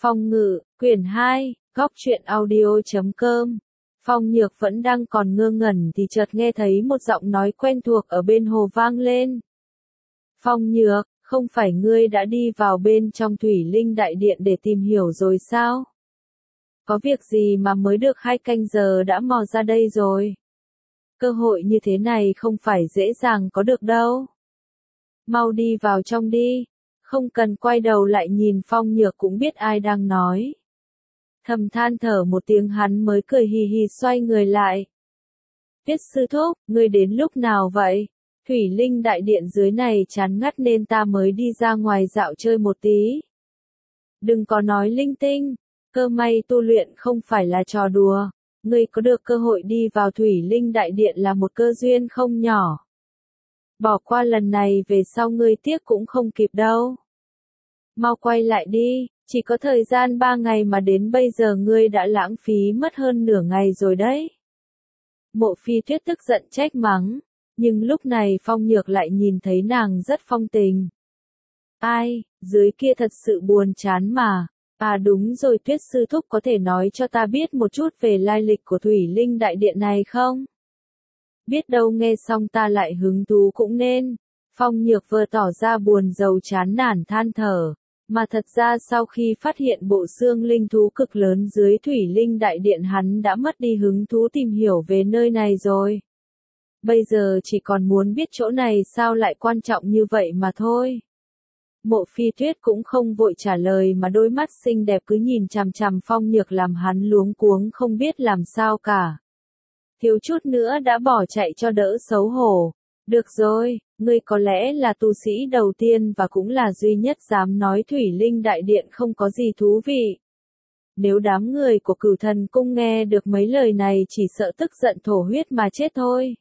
Phong Ngự, quyển 2, góc truyện audio.com. Phong Nhược vẫn đang còn ngơ ngẩn thì chợt nghe thấy một giọng nói quen thuộc ở bên hồ vang lên. Phong Nhược, không phải ngươi đã đi vào bên trong Thủy Linh Đại Điện để tìm hiểu rồi sao? Có việc gì mà mới được 2 canh giờ đã mò ra đây rồi? Cơ hội như thế này không phải dễ dàng có được đâu. Mau đi vào trong đi. Không cần quay đầu lại nhìn Phong Nhược cũng biết ai đang nói. Thầm than thở một tiếng hắn mới cười hì hì xoay người lại. Tiết sư thúc, ngươi đến lúc nào vậy? Thủy Linh Đại Điện dưới này chán ngắt nên ta mới đi ra ngoài dạo chơi một tí. Đừng có nói linh tinh, cơ may tu luyện không phải là trò đùa. Ngươi có được cơ hội đi vào Thủy Linh Đại Điện là một cơ duyên không nhỏ. Bỏ qua lần này về sau ngươi tiếc cũng không kịp đâu. Mau quay lại đi, chỉ có thời gian 3 ngày mà đến bây giờ ngươi đã lãng phí mất hơn nửa ngày rồi đấy. Mộ Phi Tuyết tức giận trách mắng, nhưng lúc này Phong Nhược lại nhìn thấy nàng rất phong tình. Ai, dưới kia thật sự buồn chán mà. À đúng rồi, Tuyết sư thúc có thể nói cho ta biết một chút về lai lịch của Thủy Linh Đại Điện này không? Biết đâu nghe xong ta lại hứng thú cũng nên. Phong Nhược vừa tỏ ra buồn rầu chán nản than thở, mà thật ra sau khi phát hiện bộ xương linh thú cực lớn dưới Thủy Linh Đại Điện hắn đã mất đi hứng thú tìm hiểu về nơi này rồi. Bây giờ chỉ còn muốn biết chỗ này sao lại quan trọng như vậy mà thôi. Mộ Phi Tuyết cũng không vội trả lời mà đôi mắt xinh đẹp cứ nhìn chằm chằm Phong Nhược làm hắn luống cuống không biết làm sao cả. Thiếu chút nữa đã bỏ chạy cho đỡ xấu hổ. Được rồi, ngươi có lẽ là tu sĩ đầu tiên và cũng là duy nhất dám nói Thủy Linh Đại Điện không có gì thú vị. Nếu đám người của Cửu Thần Cung nghe được mấy lời này chỉ sợ tức giận thổ huyết mà chết thôi.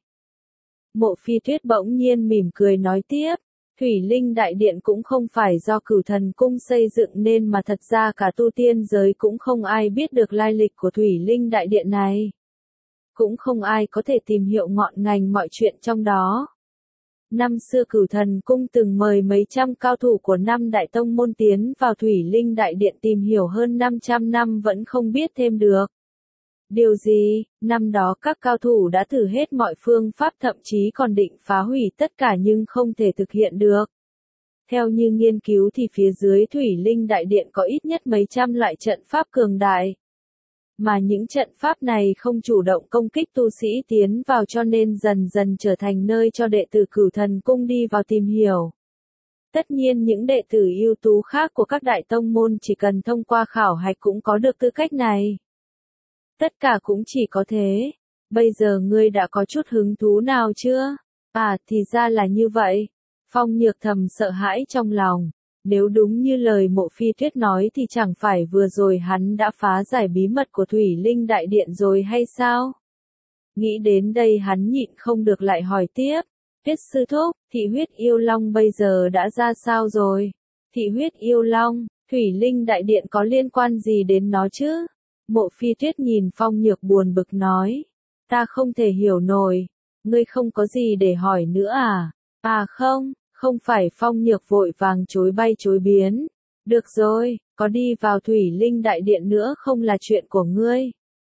Mộ Phi Tuyết bỗng nhiên mỉm cười nói tiếp, Thủy Linh Đại Điện cũng không phải do Cửu Thần Cung xây dựng nên mà thật ra cả tu tiên giới cũng không ai biết được lai lịch của Thủy Linh Đại Điện này. Cũng không ai có thể tìm hiểu ngọn ngành mọi chuyện trong đó. Năm xưa Cửu Thần Cung từng mời mấy trăm cao thủ của 5 đại tông môn tiến vào Thủy Linh Đại Điện tìm hiểu hơn 500 năm vẫn không biết thêm được. Điều gì, năm đó các cao thủ đã thử hết mọi phương pháp thậm chí còn định phá hủy tất cả nhưng không thể thực hiện được. Theo như nghiên cứu thì phía dưới Thủy Linh Đại Điện có ít nhất mấy trăm loại trận pháp cường đại. Mà những trận pháp này không chủ động công kích tu sĩ tiến vào cho nên dần dần trở thành nơi cho đệ tử Cửu Thần Cung đi vào tìm hiểu. Tất nhiên những đệ tử ưu tú khác của các đại tông môn chỉ cần thông qua khảo hạch cũng có được tư cách này. Tất cả cũng chỉ có thế. Bây giờ ngươi đã có chút hứng thú nào chưa? À, thì ra là như vậy. Phong Nhược thầm sợ hãi trong lòng. Nếu đúng như lời Mộ Phi Tuyết nói thì chẳng phải vừa rồi hắn đã phá giải bí mật của Thủy Linh Đại Điện rồi hay sao? Nghĩ đến đây hắn nhịn không được lại hỏi tiếp. Tuyết sư thúc, thị huyết yêu long bây giờ đã ra sao rồi? Thị huyết yêu long, Thủy Linh Đại Điện có liên quan gì đến nó chứ? Mộ Phi Tuyết nhìn Phong Nhược buồn bực nói. Ta không thể hiểu nổi. Ngươi không có gì để hỏi nữa à? À không. Không phải. Phong Nhược vội vàng chối bay chối biến. Được rồi, có đi vào Thủy Linh Đại Điện nữa không là chuyện của ngươi.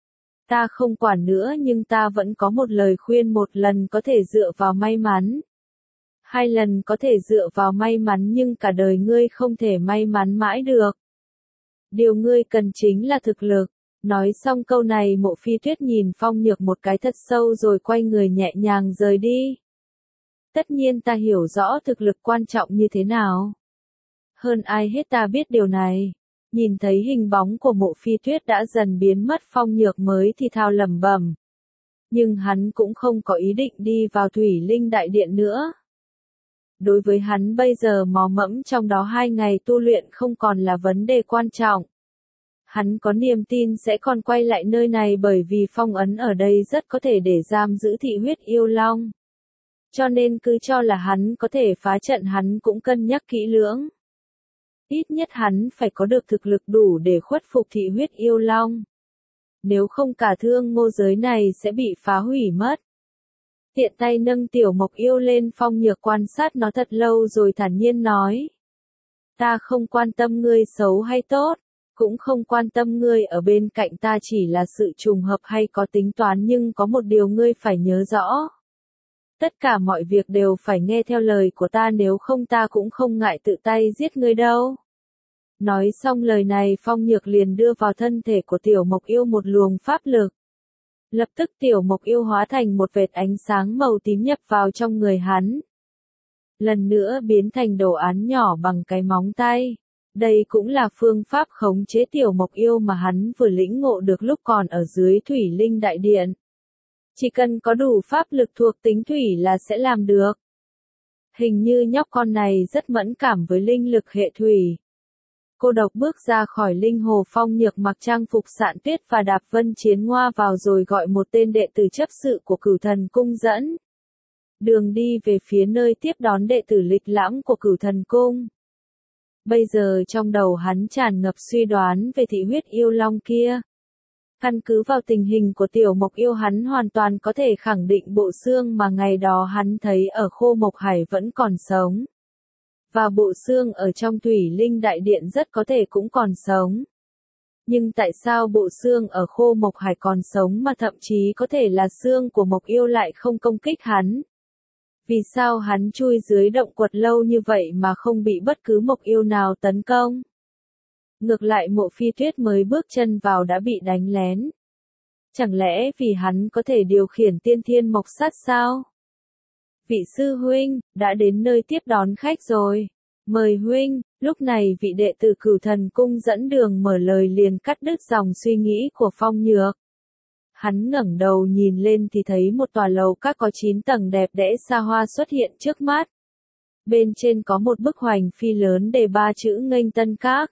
Ta không quản nữa nhưng ta vẫn có một lời khuyên, một lần có thể dựa vào may mắn. 2 lần có thể dựa vào may mắn nhưng cả đời ngươi không thể may mắn mãi được. Điều ngươi cần chính là thực lực. Nói xong câu này Mộ Phi Tuyết nhìn Phong Nhược một cái thật sâu rồi quay người nhẹ nhàng rời đi. Tất nhiên ta hiểu rõ thực lực quan trọng như thế nào. Hơn ai hết ta biết điều này. Nhìn thấy hình bóng của Mộ Phi Tuyết đã dần biến mất Phong Nhược mới thì thào lẩm bẩm. Nhưng hắn cũng không có ý định đi vào Thủy Linh Đại Điện nữa. Đối với hắn bây giờ mò mẫm trong đó 2 ngày tu luyện không còn là vấn đề quan trọng. Hắn có niềm tin sẽ còn quay lại nơi này bởi vì phong ấn ở đây rất có thể để giam giữ thị huyết yêu long. Cho nên cứ cho là hắn có thể phá trận hắn cũng cân nhắc kỹ lưỡng. Ít nhất hắn phải có được thực lực đủ để khuất phục thị huyết yêu long. Nếu không cả thương mô giới này sẽ bị phá hủy mất. Tiện tay nâng tiểu mộc yêu lên, Phong Nhược quan sát nó thật lâu rồi thản nhiên nói. Ta không quan tâm ngươi xấu hay tốt. Cũng không quan tâm ngươi ở bên cạnh ta chỉ là sự trùng hợp hay có tính toán, nhưng có một điều ngươi phải nhớ rõ. Tất cả mọi việc đều phải nghe theo lời của ta, nếu không ta cũng không ngại tự tay giết ngươi đâu. Nói xong lời này, Phong Nhược liền đưa vào thân thể của Tiểu Mộc Yêu một luồng pháp lực. Lập tức Tiểu Mộc Yêu hóa thành một vệt ánh sáng màu tím nhập vào trong người hắn. Lần nữa biến thành đồ án nhỏ bằng cái móng tay. Đây cũng là phương pháp khống chế Tiểu Mộc Yêu mà hắn vừa lĩnh ngộ được lúc còn ở dưới Thủy Linh Đại Điện. Chỉ cần có đủ pháp lực thuộc tính thủy là sẽ làm được. Hình như nhóc con này rất mẫn cảm với linh lực hệ thủy. Cô độc bước ra khỏi linh hồ. Phong Nhược mặc trang phục Sạn Tuyết và đạp Vân Chiến Ngoa vào rồi gọi một tên đệ tử chấp sự của Cửu Thần Cung dẫn đường đi về phía nơi tiếp đón đệ tử lịch lãm của Cửu Thần Cung. Bây giờ trong đầu hắn tràn ngập suy đoán về thị huyết yêu long kia. Căn cứ vào tình hình của Tiểu Mộc Yêu, hắn hoàn toàn có thể khẳng định bộ xương mà ngày đó hắn thấy ở Khô Mộc Hải vẫn còn sống. Và bộ xương ở trong Thủy Linh Đại Điện rất có thể cũng còn sống. Nhưng tại sao bộ xương ở Khô Mộc Hải còn sống mà thậm chí có thể là xương của Mộc Yêu lại không công kích hắn? Vì sao hắn chui dưới động quật lâu như vậy mà không bị bất cứ Mộc Yêu nào tấn công? Ngược lại Mộ Phi Tuyết mới bước chân vào đã bị đánh lén. Chẳng lẽ vì hắn có thể điều khiển tiên thiên mộc sát sao? Vị sư huynh, đã đến nơi tiếp đón khách rồi. Mời huynh. Lúc này vị đệ tử Cửu Thần Cung dẫn đường mở lời liền cắt đứt dòng suy nghĩ của Phong Nhược. Hắn ngẩng đầu nhìn lên thì thấy một tòa lầu các có 9 tầng đẹp đẽ xa hoa xuất hiện trước mắt. Bên trên có một bức hoành phi lớn đề 3 chữ Nghênh Tân Các.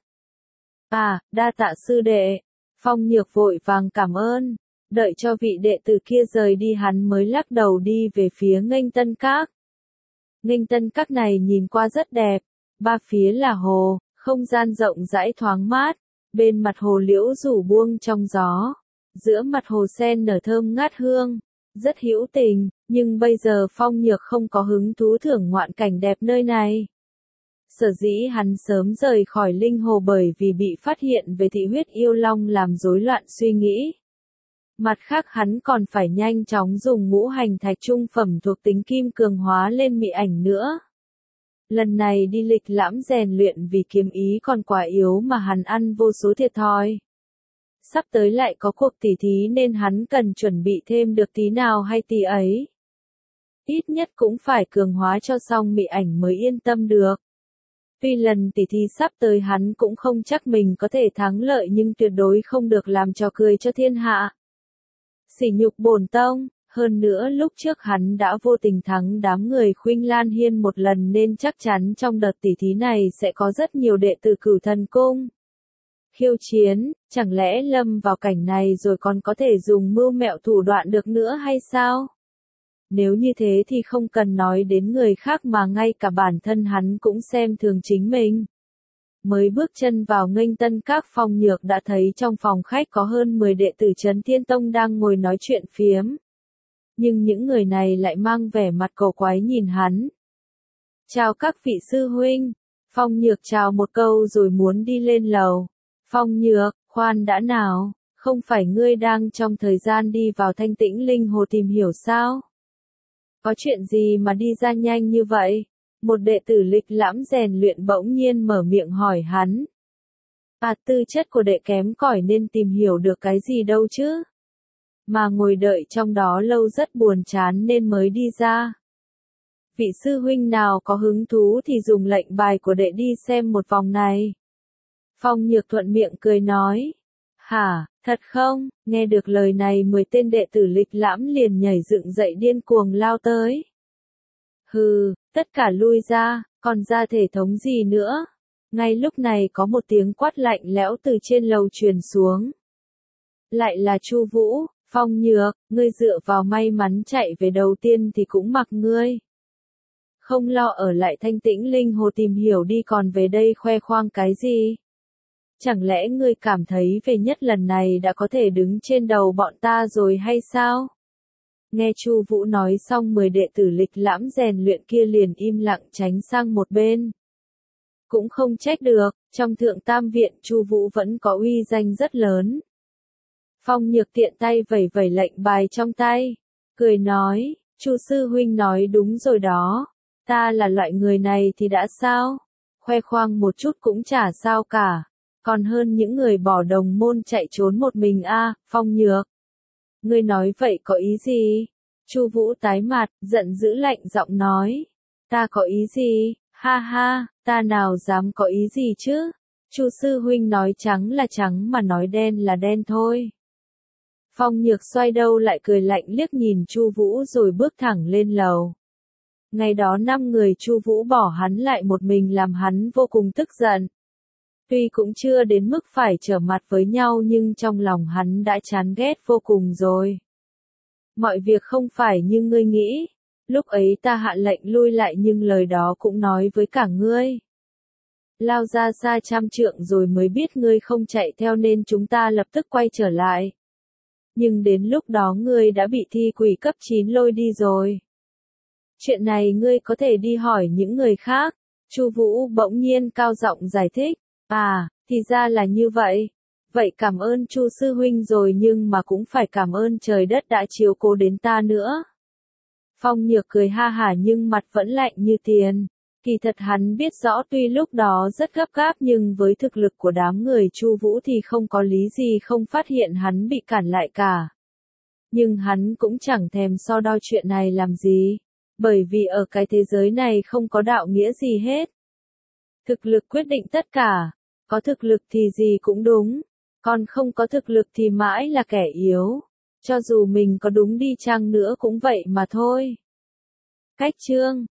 À, đa tạ sư đệ. Phong Nhược vội vàng cảm ơn. Đợi cho vị đệ tử kia rời đi hắn mới lắc đầu đi về phía Nghênh Tân Các. Nghênh Tân Các này nhìn qua rất đẹp. Ba phía là hồ, không gian rộng rãi thoáng mát. Bên mặt hồ liễu rủ buông trong gió. Giữa mặt hồ sen nở thơm ngát hương. Rất hữu tình, nhưng bây giờ Phong Nhược không có hứng thú thưởng ngoạn cảnh đẹp nơi này. Sở dĩ hắn sớm rời khỏi linh hồ bởi vì bị phát hiện về thị huyết yêu long làm rối loạn suy nghĩ. Mặt khác hắn còn phải nhanh chóng dùng ngũ hành thạch trung phẩm thuộc tính kim cường hóa lên mị ảnh nữa. Lần này đi lịch lãm rèn luyện vì kiếm ý còn quá yếu mà hắn ăn vô số thiệt thòi. Sắp tới lại có cuộc tỉ thí nên hắn cần chuẩn bị thêm được tí nào hay tí ấy. Ít nhất cũng phải cường hóa cho xong mị ảnh mới yên tâm được. Tuy lần tỉ thí sắp tới hắn cũng không chắc mình có thể thắng lợi nhưng tuyệt đối không được làm trò cười cho thiên hạ. Sỉ nhục bổn tông, hơn nữa lúc trước hắn đã vô tình thắng đám người Khuynh Lan Hiên một lần nên chắc chắn trong đợt tỉ thí này sẽ có rất nhiều đệ tử Cửu Thần Cung khiêu chiến, chẳng lẽ lâm vào cảnh này rồi còn có thể dùng mưu mẹo thủ đoạn được nữa hay sao? Nếu như thế thì không cần nói đến người khác mà ngay cả bản thân hắn cũng xem thường chính mình. Mới bước chân vào Nghênh Tân Các, Phong Nhược đã thấy trong phòng khách có hơn 10 đệ tử Trấn Thiên Tông đang ngồi nói chuyện phiếm. Nhưng những người này lại mang vẻ mặt cổ quái nhìn hắn. Chào các vị sư huynh. Phong Nhược chào một câu rồi muốn đi lên lầu. Phong Nhược, khoan đã nào, không phải ngươi đang trong thời gian đi vào Thanh Tĩnh Linh Hồ tìm hiểu sao? Có chuyện gì mà đi ra nhanh như vậy? Một đệ tử lịch lãm rèn luyện bỗng nhiên mở miệng hỏi hắn. À, tư chất của đệ kém cỏi nên tìm hiểu được cái gì đâu chứ? Mà ngồi đợi trong đó lâu rất buồn chán nên mới đi ra. Vị sư huynh nào có hứng thú thì dùng lệnh bài của đệ đi xem một vòng này. Phong Nhược thuận miệng cười nói. Hả, thật không? Nghe được lời này 10 tên đệ tử lịch lãm liền nhảy dựng dậy điên cuồng lao tới. Hừ, tất cả lui ra, còn ra thể thống gì nữa? Ngay lúc này có một tiếng quát lạnh lẽo từ trên lầu truyền xuống. Lại là Chu Vũ. Phong Nhược, ngươi dựa vào may mắn chạy về đầu tiên thì cũng mặc ngươi. Không lo ở lại Thanh Tĩnh Linh Hồ tìm hiểu đi còn về đây khoe khoang cái gì? Chẳng lẽ ngươi cảm thấy về nhất lần này đã có thể đứng trên đầu bọn ta rồi hay sao? Nghe Chu Vũ nói xong 10 đệ tử lịch lãm rèn luyện kia liền im lặng tránh sang một bên. cũng không trách được, trong Thượng Tam viện Chu Vũ vẫn có uy danh rất lớn. Phong Nhược tiện tay vẩy vẩy lệnh bài trong tay, cười nói, Chu sư huynh nói đúng rồi đó, ta là loại người này thì đã sao, khoe khoang một chút cũng chả sao cả, còn hơn những người bỏ đồng môn chạy trốn một mình a. Phong Nhược, ngươi nói vậy có ý gì? Chu Vũ tái mặt, giận dữ lạnh giọng nói, ta có ý gì? Ha ha, ta nào dám có ý gì chứ? Chu sư huynh nói trắng là trắng mà nói đen là đen thôi. Phong Nhược xoay đầu lại cười lạnh liếc nhìn Chu Vũ rồi bước thẳng lên lầu. Ngày đó 5 người Chu Vũ bỏ hắn lại một mình làm hắn vô cùng tức giận. Tuy cũng chưa đến mức phải trở mặt với nhau nhưng trong lòng hắn đã chán ghét vô cùng rồi. Mọi việc không phải như ngươi nghĩ. Lúc ấy ta hạ lệnh lui lại nhưng lời đó cũng nói với cả ngươi. Lao ra xa 100 trượng rồi mới biết ngươi không chạy theo nên chúng ta lập tức quay trở lại. Nhưng đến lúc đó ngươi đã bị thi quỷ cấp 9 lôi đi rồi. Chuyện này ngươi có thể đi hỏi những người khác. Chu Vũ bỗng nhiên cao giọng giải thích. À, thì ra là như vậy. Vậy cảm ơn Chu sư huynh rồi nhưng mà cũng phải cảm ơn trời đất đã chiếu cố đến ta nữa. Phong Nhược cười ha hả nhưng mặt vẫn lạnh như tiền. Kỳ thật hắn biết rõ tuy lúc đó rất gấp gáp nhưng với thực lực của đám người Chu Vũ thì không có lý gì không phát hiện hắn bị cản lại cả. Nhưng hắn cũng chẳng thèm so đo chuyện này làm gì. Bởi vì ở cái thế giới này không có đạo nghĩa gì hết. Thực lực quyết định tất cả. Có thực lực thì gì cũng đúng. Còn không có thực lực thì mãi là kẻ yếu. Cho dù mình có đúng đi chăng nữa cũng vậy mà thôi. Cách chương